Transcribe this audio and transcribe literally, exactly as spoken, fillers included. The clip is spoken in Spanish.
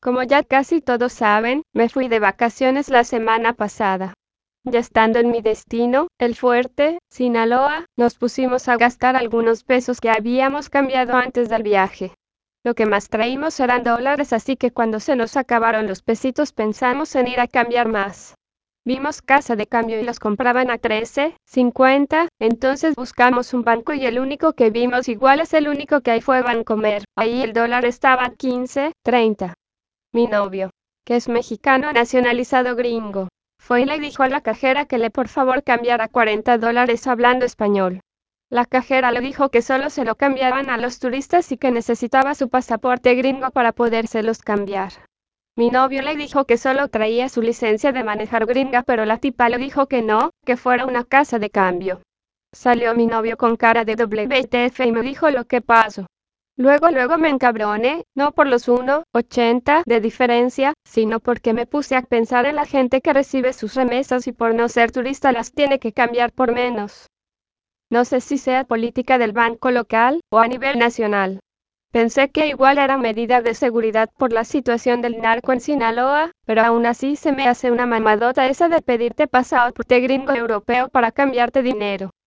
Como ya casi todos saben, me fui de vacaciones la semana pasada. Ya estando en mi destino, El Fuerte, Sinaloa, nos pusimos a gastar algunos pesos que habíamos cambiado antes del viaje. Lo que más traímos eran dólares, así que cuando se nos acabaron los pesitos pensamos en ir a cambiar más. Vimos casa de cambio y los compraban a trece cincuenta, entonces buscamos un banco y el único que vimos igual es el único que hay fue Bancomer. Ahí el dólar estaba a quince treinta. Mi novio, que es mexicano nacionalizado gringo, fue y le dijo a la cajera que le por favor cambiara cuarenta dólares hablando español. La cajera le dijo que solo se lo cambiaban a los turistas y que necesitaba su pasaporte gringo para podérselos cambiar. Mi novio le dijo que solo traía su licencia de manejar gringa, pero la tipa le dijo que no, que fuera una casa de cambio. Salió mi novio con cara de W T F y me dijo lo que pasó. Luego luego me encabroné, no por los uno ochenta de diferencia, sino porque me puse a pensar en la gente que recibe sus remesas y por no ser turista las tiene que cambiar por menos. No sé si sea política del banco local o a nivel nacional. Pensé que igual era medida de seguridad por la situación del narco en Sinaloa, pero aún así se me hace una mamadota esa de pedirte pasaporte gringo europeo para cambiarte dinero.